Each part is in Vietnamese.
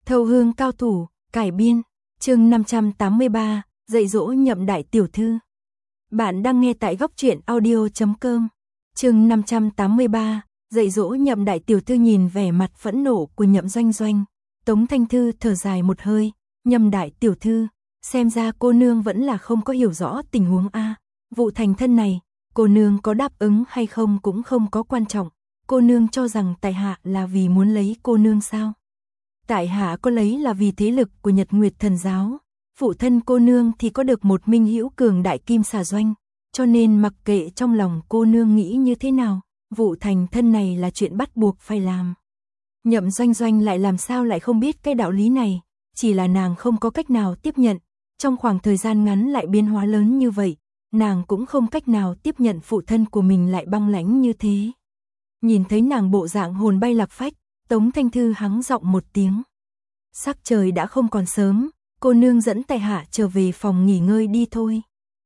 Thâu hương cao thủ, cải biên, chương 583, dạy dỗ Nhậm đại tiểu thư. Bạn đang nghe tại góc truyện audio.com. Chương 583, dạy dỗ Nhậm đại tiểu thư. Nhìn vẻ mặt phẫn nộ của Nhậm Doanh Doanh, Tống Thanh Thư thở dài một hơi, Nhậm đại tiểu thư, xem ra cô nương vẫn là không có hiểu rõ tình huống a. Vụ thành thân này, cô nương có đáp ứng hay không cũng không có quan trọng, cô nương cho rằng tại hạ là vì muốn lấy cô nương sao? Tại hạ có lấy là vì thế lực của Nhật Nguyệt Thần giáo, phụ thân cô nương thì có được một minh hữu cường đại Kim Xà Doanh, cho nên mặc kệ trong lòng cô nương nghĩ như thế nào, vụ thành thân này là chuyện bắt buộc phải làm. Nhậm Doanh Doanh lại làm sao lại không biết cái đạo lý này, chỉ là nàng không có cách nào tiếp nhận, trong khoảng thời gian ngắn lại biến hóa lớn như vậy, nàng cũng không cách nào tiếp nhận phụ thân của mình lại băng lãnh như thế. Nhìn thấy nàng bộ dạng hồn bay lạc phách, Tống Thanh Thư hắng giọng một tiếng. Sắc trời đã không còn sớm, cô nương dẫn tại hạ trở về phòng nghỉ ngơi đi thôi.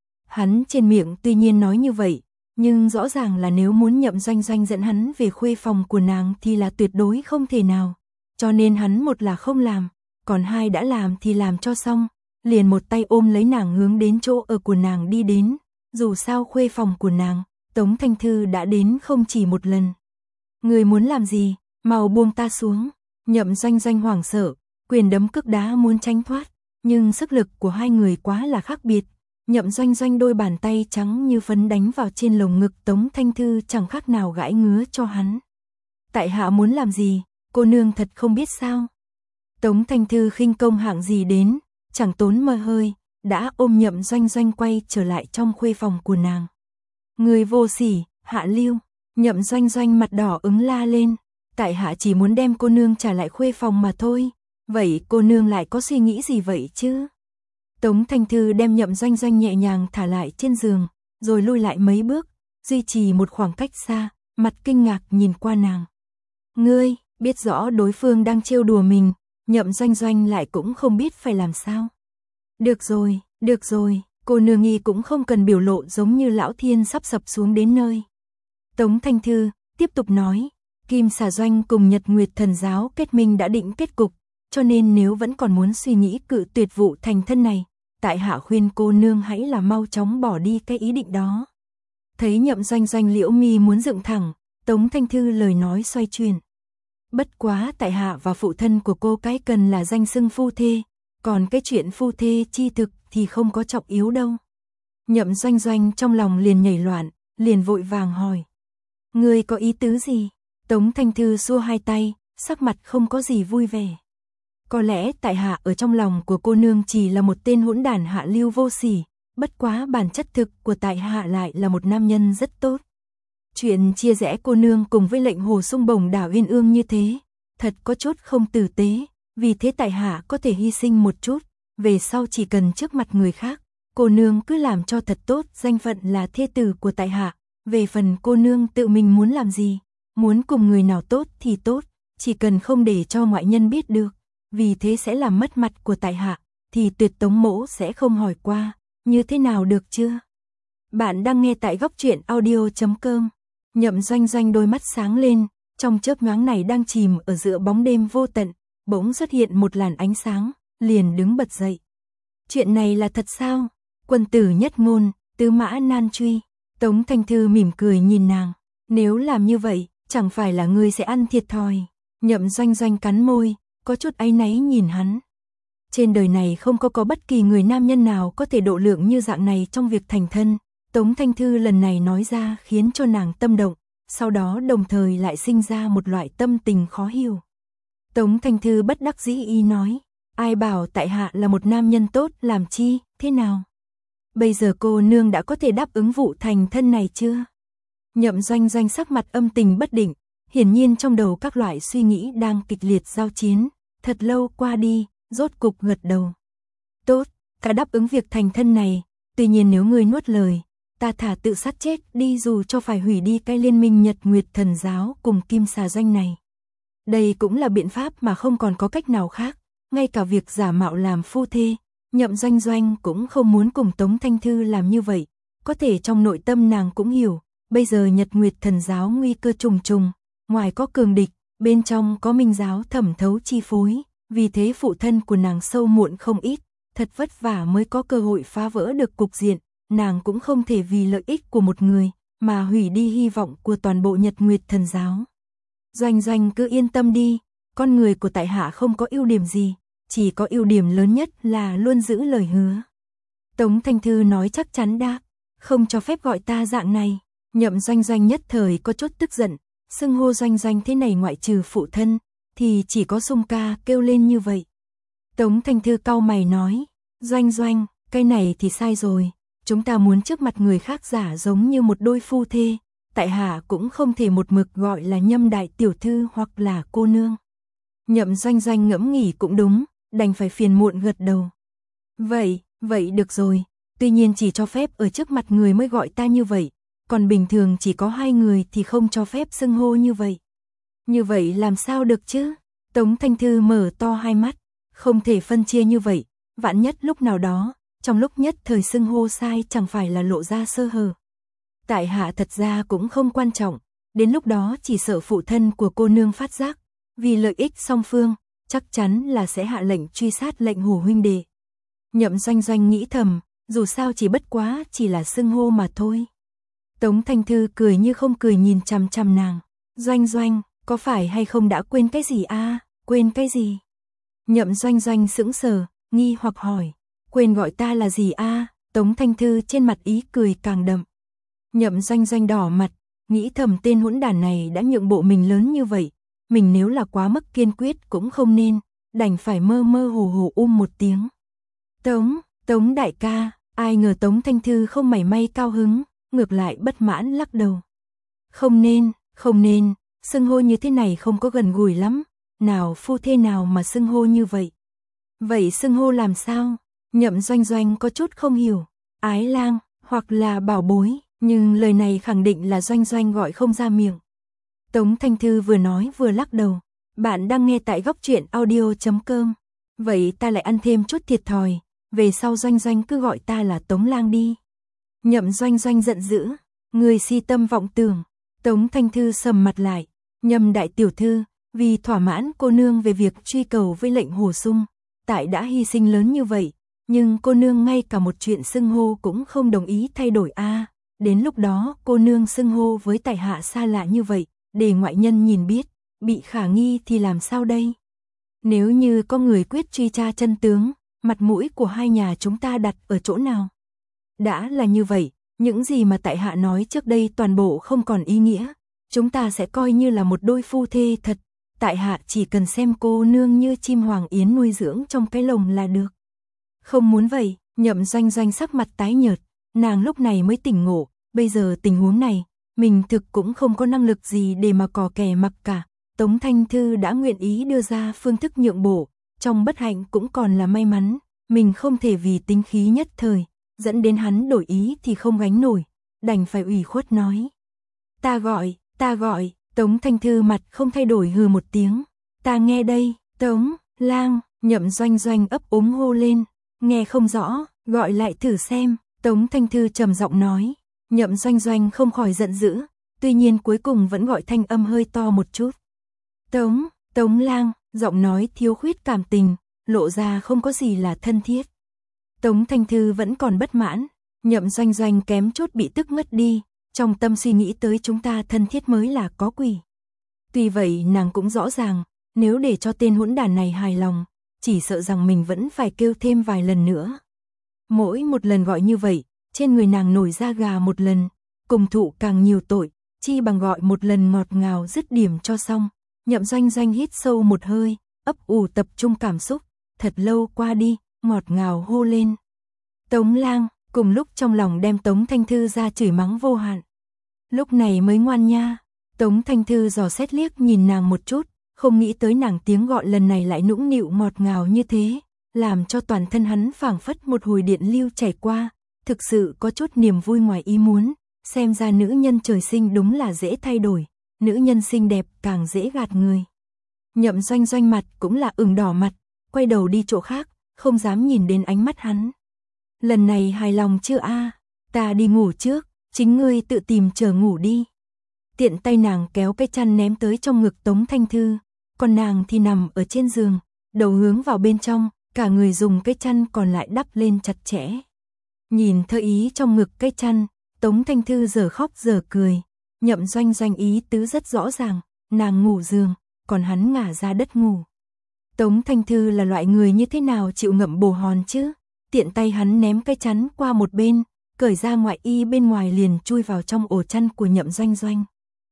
Hắn trên miệng tuy nhiên nói như vậy, nhưng rõ ràng là nếu muốn Nhậm Doanh Doanh dẫn hắn về khuê phòng của nàng thì là tuyệt đối không thể nào. Cho nên hắn một là không làm, còn hai đã làm thì làm cho xong, liền một tay ôm lấy nàng hướng đến chỗ ở của nàng đi đến. Dù sao khuê phòng của nàng, Tống Thanh Thư đã đến không chỉ một lần. Người muốn làm gì? Mau buông ta xuống. Nhậm Doanh Doanh hoảng sợ, quyền đấm cước đá muốn tránh thoát, nhưng sức lực của hai người quá là khác biệt. Nhậm Doanh Doanh đôi bàn tay trắng như phấn đánh vào trên lồng ngực Tống Thanh Thư chẳng khác nào gãi ngứa cho hắn. Tại hạ muốn làm gì, cô nương thật không biết sao? Tống Thanh Thư khinh công hạng gì đến, chẳng tốn mơ hơi, đã ôm Nhậm Doanh Doanh quay trở lại trong khuê phòng của nàng. Người vô sỉ, hạ lưu. Nhậm Doanh Doanh mặt đỏ ửng la lên, tại hạ chỉ muốn đem cô nương trả lại khuê phòng mà thôi, vậy cô nương lại có suy nghĩ gì vậy chứ? Tống Thanh Thư đem Nhậm Doanh Doanh nhẹ nhàng thả lại trên giường, rồi lui lại mấy bước, duy trì một khoảng cách xa, mặt kinh ngạc nhìn qua nàng. Ngươi, biết rõ đối phương đang trêu đùa mình, Nhậm Doanh Doanh lại cũng không biết phải làm sao. Được rồi, cô nương nghi cũng không cần biểu lộ giống như lão thiên sắp sập xuống đến nơi. Tống Thanh Thư tiếp tục nói, Kim Xà Doanh cùng Nhật Nguyệt Thần giáo kết minh đã định kết cục, cho nên nếu vẫn còn muốn suy nghĩ cự tuyệt vụ thành thân này, tại hạ khuyên cô nương hãy là mau chóng bỏ đi cái ý định đó. Thấy Nhậm Doanh Doanh liễu mi muốn dựng thẳng, Tống Thanh Thư lời nói xoay chuyển. Bất quá tại hạ và phụ thân của cô cái cần là danh xưng phu thê, còn cái chuyện phu thê chi thực thì không có trọng yếu đâu. Nhậm Doanh Doanh trong lòng liền nhảy loạn, liền vội vàng hỏi. Ngươi có ý tứ gì? Tống Thanh Thư xua hai tay, sắc mặt không có gì vui vẻ. Có lẽ tại hạ ở trong lòng của cô nương chỉ là một tên hỗn đản hạ lưu vô sỉ, bất quá bản chất thực của tại hạ lại là một nam nhân rất tốt. Chuyện chia rẽ cô nương cùng với lệnh hồ sung bổng đảo Uyên Ương như thế, thật có chút không tử tế, vì thế tại hạ có thể hy sinh một chút, về sau chỉ cần trước mặt người khác, cô nương cứ làm cho thật tốt, danh phận là thê tử của tại hạ. Về phần cô nương tự mình muốn làm gì, muốn cùng người nào tốt thì tốt, chỉ cần không để cho ngoại nhân biết được, vì thế sẽ làm mất mặt của tại hạ, thì tuyệt Tống mỗ sẽ không hỏi qua, như thế nào được chưa? Bạn đang nghe tại góc truyện audio.com. Nhậm Doanh Doanh đôi mắt sáng lên, trong chớp nhoáng này đang chìm ở giữa bóng đêm vô tận, bỗng xuất hiện một làn ánh sáng, liền đứng bật dậy. Chuyện này là thật sao? Quân tử nhất ngôn, tứ mã nan truy. Tống Thanh Thư mỉm cười nhìn nàng, nếu làm như vậy, chẳng phải là ngươi sẽ ăn thiệt thòi. Nhậm Doanh Doanh cắn môi, có chút áy náy nhìn hắn. Trên đời này không có bất kỳ người nam nhân nào có thể độ lượng như dạng này trong việc thành thân. Tống Thanh Thư lần này nói ra khiến cho nàng tâm động, sau đó đồng thời lại sinh ra một loại tâm tình khó hiểu. Tống Thanh Thư bất đắc dĩ y nói, ai bảo tại hạ là một nam nhân tốt làm chi, thế nào? Bây giờ cô nương đã có thể đáp ứng vụ thành thân này chưa? Nhậm Doanh Doanh sắc mặt âm tình bất định, hiển nhiên trong đầu các loại suy nghĩ đang kịch liệt giao chiến, thật lâu qua đi, rốt cục gật đầu. Tốt, ta đáp ứng việc thành thân này, tuy nhiên nếu ngươi nuốt lời, ta thả tự sát chết đi dù cho phải hủy đi cái liên minh Nhật Nguyệt Thần giáo cùng Kim Xà Doanh này. Đây cũng là biện pháp mà không còn có cách nào khác, ngay cả việc giả mạo làm phu thê. Nhậm Doanh Doanh cũng không muốn cùng Tống Thanh Thư làm như vậy, có thể trong nội tâm nàng cũng hiểu, bây giờ Nhật Nguyệt Thần giáo nguy cơ trùng trùng, ngoài có cường địch, bên trong có minh giáo thẩm thấu chi phối, vì thế phụ thân của nàng sâu muộn không ít, thật vất vả mới có cơ hội phá vỡ được cục diện, nàng cũng không thể vì lợi ích của một người mà hủy đi hy vọng của toàn bộ Nhật Nguyệt Thần giáo. Doanh Doanh cứ yên tâm đi, con người của tại hạ không có ưu điểm gì, chỉ có ưu điểm lớn nhất là luôn giữ lời hứa. Tống Thanh Thư nói chắc chắn đáp, không cho phép gọi ta dạng này. Nhậm Doanh Doanh nhất thời có chút tức giận, xưng hô Doanh Doanh thế này ngoại trừ phụ thân, thì chỉ có Sung ca kêu lên như vậy. Tống Thanh Thư cau mày nói, Doanh Doanh, cái này thì sai rồi, chúng ta muốn trước mặt người khác giả giống như một đôi phu thê, tại hạ cũng không thể một mực gọi là Nhâm đại tiểu thư hoặc là cô nương. Nhậm Doanh Doanh ngẫm nghĩ cũng đúng, đành phải phiền muộn gật đầu. Vậy được rồi, tuy nhiên chỉ cho phép ở trước mặt người mới gọi ta như vậy, còn bình thường chỉ có hai người thì không cho phép xưng hô như vậy. Như vậy làm sao được chứ? Tống Thanh Thư mở to hai mắt, không thể phân chia như vậy, vạn nhất lúc nào đó, trong lúc nhất thời xưng hô sai chẳng phải là lộ ra sơ hở. Tại hạ thật ra cũng không quan trọng, đến lúc đó chỉ sợ phụ thân của cô nương phát giác, vì lợi ích song phương, chắc chắn là sẽ hạ lệnh truy sát lệnh Hồ huynh đệ. Nhậm Doanh Doanh nghĩ thầm, dù sao chỉ bất quá chỉ là xưng hô mà thôi. Tống Thanh Thư cười như không cười nhìn chằm chằm nàng, Doanh Doanh, có phải hay không đã quên cái gì a? Quên cái gì? Nhậm Doanh Doanh sững sờ, nghi hoặc hỏi, quên gọi ta là gì a? Tống Thanh Thư trên mặt ý cười càng đậm. Nhậm Doanh Doanh đỏ mặt, nghĩ thầm tên hỗn đản này đã nhượng bộ mình lớn như vậy, mình nếu là quá mức kiên quyết cũng không nên, đành phải mơ mơ hồ hồ một tiếng. Tống đại ca, ai ngờ Tống Thanh Thư không mảy may cao hứng, ngược lại bất mãn lắc đầu. Không nên, xưng hô như thế này không có gần gũi lắm, nào phu thê nào mà xưng hô như vậy. Vậy xưng hô làm sao? Nhậm Doanh Doanh có chút không hiểu, ái lang, hoặc là bảo bối, nhưng lời này khẳng định là Doanh Doanh gọi không ra miệng. Tống Thanh Thư vừa nói vừa lắc đầu, bạn đang nghe tại góc truyện audio.com, vậy ta lại ăn thêm chút thiệt thòi, về sau Doanh Doanh cứ gọi ta là Tống lang đi. Nhậm Doanh Doanh giận dữ, người si tâm vọng tưởng. Tống Thanh Thư sầm mặt lại, Nhâm đại tiểu thư, vì thỏa mãn cô nương về việc truy cầu với lệnh Hồ Sung, tại đã hy sinh lớn như vậy, nhưng cô nương ngay cả một chuyện xưng hô cũng không đồng ý thay đổi a. Đến lúc đó cô nương xưng hô với tại hạ xa lạ như vậy, để ngoại nhân nhìn biết, bị khả nghi thì làm sao đây? Nếu như có người quyết truy tra chân tướng, mặt mũi của hai nhà chúng ta đặt ở chỗ nào? Đã là như vậy, những gì mà tại hạ nói trước đây toàn bộ không còn ý nghĩa, chúng ta sẽ coi như là một đôi phu thê thật, tại hạ chỉ cần xem cô nương như chim hoàng yến nuôi dưỡng trong cái lồng là được. Không muốn vậy, Nhậm Doanh Doanh sắc mặt tái nhợt, nàng lúc này mới tỉnh ngộ, bây giờ tình huống này, mình thực cũng không có năng lực gì để mà cò kè mặc cả. Tống Thanh Thư đã nguyện ý đưa ra phương thức nhượng bộ, trong bất hạnh cũng còn là may mắn, mình không thể vì tính khí nhất thời, dẫn đến hắn đổi ý thì không gánh nổi, đành phải ủy khuất nói. Ta gọi, Tống Thanh Thư mặt không thay đổi hừ một tiếng, ta nghe đây, Tống, lang, Nhậm Doanh Doanh ấp úng hô lên, nghe không rõ, gọi lại thử xem, Tống Thanh Thư trầm giọng nói. Nhậm Doanh Doanh không khỏi giận dữ, tuy nhiên cuối cùng vẫn gọi thanh âm hơi to một chút. Tống lang, giọng nói thiếu khuyết cảm tình, lộ ra không có gì là thân thiết. Tống Thanh Thư vẫn còn bất mãn, Nhậm Doanh Doanh kém chút bị tức ngất đi, trong tâm suy nghĩ tới chúng ta thân thiết mới là có quỷ. Tuy vậy nàng cũng rõ ràng, nếu để cho tên hỗn đản này hài lòng, chỉ sợ rằng mình vẫn phải kêu thêm vài lần nữa. Mỗi một lần gọi như vậy, trên người nàng nổi da gà một lần, cùng thụ càng nhiều tội, chi bằng gọi một lần ngọt ngào dứt điểm cho xong. Nhậm Doanh Doanh hít sâu một hơi, ấp ủ tập trung cảm xúc, thật lâu qua đi, ngọt ngào hô lên. Tống lang, cùng lúc trong lòng đem Tống Thanh Thư ra chửi mắng vô hạn. Lúc này mới ngoan nha, Tống Thanh Thư dò xét liếc nhìn nàng một chút, không nghĩ tới nàng tiếng gọi lần này lại nũng nịu ngọt ngào như thế, làm cho toàn thân hắn phảng phất một hồi điện lưu chảy qua, thực sự có chút niềm vui ngoài ý muốn, xem ra nữ nhân trời sinh đúng là dễ thay đổi, nữ nhân xinh đẹp càng dễ gạt người. Nhậm Doanh Doanh mặt cũng là ửng đỏ mặt, quay đầu đi chỗ khác, không dám nhìn đến ánh mắt hắn. Lần này hài lòng chưa a? Ta đi ngủ trước, chính ngươi tự tìm chờ ngủ đi. Tiện tay nàng kéo cái chăn ném tới trong ngực Tống Thanh Thư, còn nàng thì nằm ở trên giường, đầu hướng vào bên trong, cả người dùng cái chăn còn lại đắp lên chặt chẽ. Nhìn thơ ý trong ngực cái chăn, Tống Thanh Thư giờ khóc giờ cười, Nhậm Doanh Doanh ý tứ rất rõ ràng, nàng ngủ giường, còn hắn ngả ra đất ngủ. Tống Thanh Thư là loại người như thế nào chịu ngậm bồ hòn chứ? Tiện tay hắn ném cái chắn qua một bên, cởi ra ngoại y bên ngoài liền chui vào trong ổ chăn của Nhậm Doanh Doanh.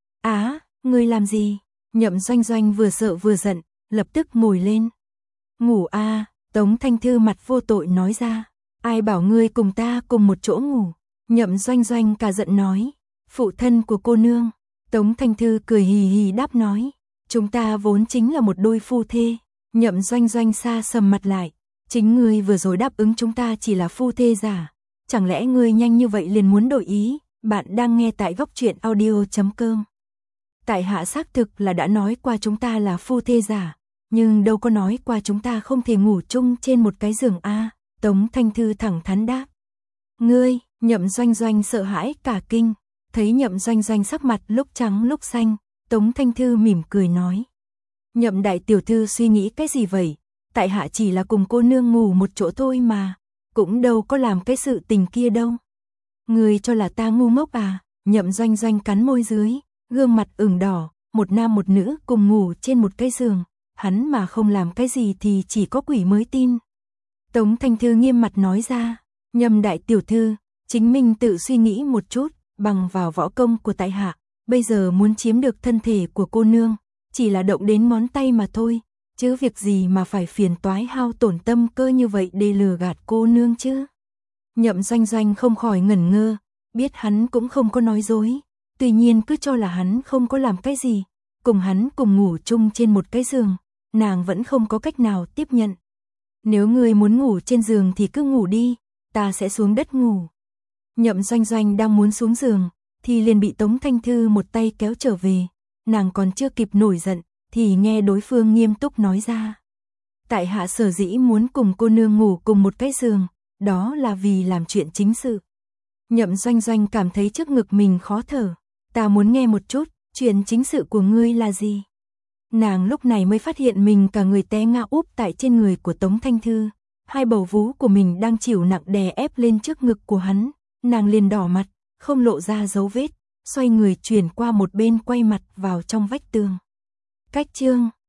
Á, ngươi làm gì? Nhậm Doanh Doanh vừa sợ vừa giận, lập tức ngồi lên. Ngủ a, Tống Thanh Thư mặt vô tội nói ra. Ai bảo ngươi cùng ta cùng một chỗ ngủ? Nhậm Doanh Doanh cả giận nói. Phụ thân của cô nương. Tống Thanh Thư cười hì hì đáp nói. Chúng ta vốn chính là một đôi phu thê. Nhậm Doanh Doanh xa sầm mặt lại. Chính ngươi vừa rồi đáp ứng chúng ta chỉ là phu thê giả. Chẳng lẽ ngươi nhanh như vậy liền muốn đổi ý? Bạn đang nghe tại góc truyện audio.com. Tại hạ xác thực là đã nói qua chúng ta là phu thê giả, nhưng đâu có nói qua chúng ta không thể ngủ chung trên một cái giường a. Tống Thanh Thư thẳng thắn đáp. Ngươi, Nhậm Doanh Doanh sợ hãi cả kinh, thấy Nhậm Doanh Doanh sắc mặt lúc trắng lúc xanh, Tống Thanh Thư mỉm cười nói. Nhậm đại tiểu thư suy nghĩ cái gì vậy? Tại hạ chỉ là cùng cô nương ngủ một chỗ thôi mà, cũng đâu có làm cái sự tình kia đâu. Ngươi cho là ta ngu ngốc à? Nhậm Doanh Doanh cắn môi dưới, gương mặt ửng đỏ, một nam một nữ cùng ngủ trên một cái giường, hắn mà không làm cái gì thì chỉ có quỷ mới tin. Tống Thanh Thư nghiêm mặt nói ra, Nhậm đại tiểu thư, chính mình tự suy nghĩ một chút, bằng vào võ công của tại hạ, bây giờ muốn chiếm được thân thể của cô nương, chỉ là động đến ngón tay mà thôi, chứ việc gì mà phải phiền toái hao tổn tâm cơ như vậy để lừa gạt cô nương chứ. Nhậm Doanh Doanh không khỏi ngẩn ngơ, biết hắn cũng không có nói dối, tuy nhiên cứ cho là hắn không có làm cái gì, cùng hắn cùng ngủ chung trên một cái giường, nàng vẫn không có cách nào tiếp nhận. Nếu ngươi muốn ngủ trên giường thì cứ ngủ đi, ta sẽ xuống đất ngủ. Nhậm Doanh Doanh đang muốn xuống giường, thì liền bị Tống Thanh Thư một tay kéo trở về, nàng còn chưa kịp nổi giận, thì nghe đối phương nghiêm túc nói ra. Tại hạ sở dĩ muốn cùng cô nương ngủ cùng một cái giường, đó là vì làm chuyện chính sự. Nhậm Doanh Doanh cảm thấy trước ngực mình khó thở, ta muốn nghe một chút, chuyện chính sự của ngươi là gì? Nàng lúc này mới phát hiện mình cả người té ngã úp tại trên người của Tống Thanh Thư, hai bầu vú của mình đang chịu nặng đè ép lên trước ngực của hắn, nàng liền đỏ mặt, không lộ ra dấu vết, xoay người chuyển qua một bên quay mặt vào trong vách tường. Cách chương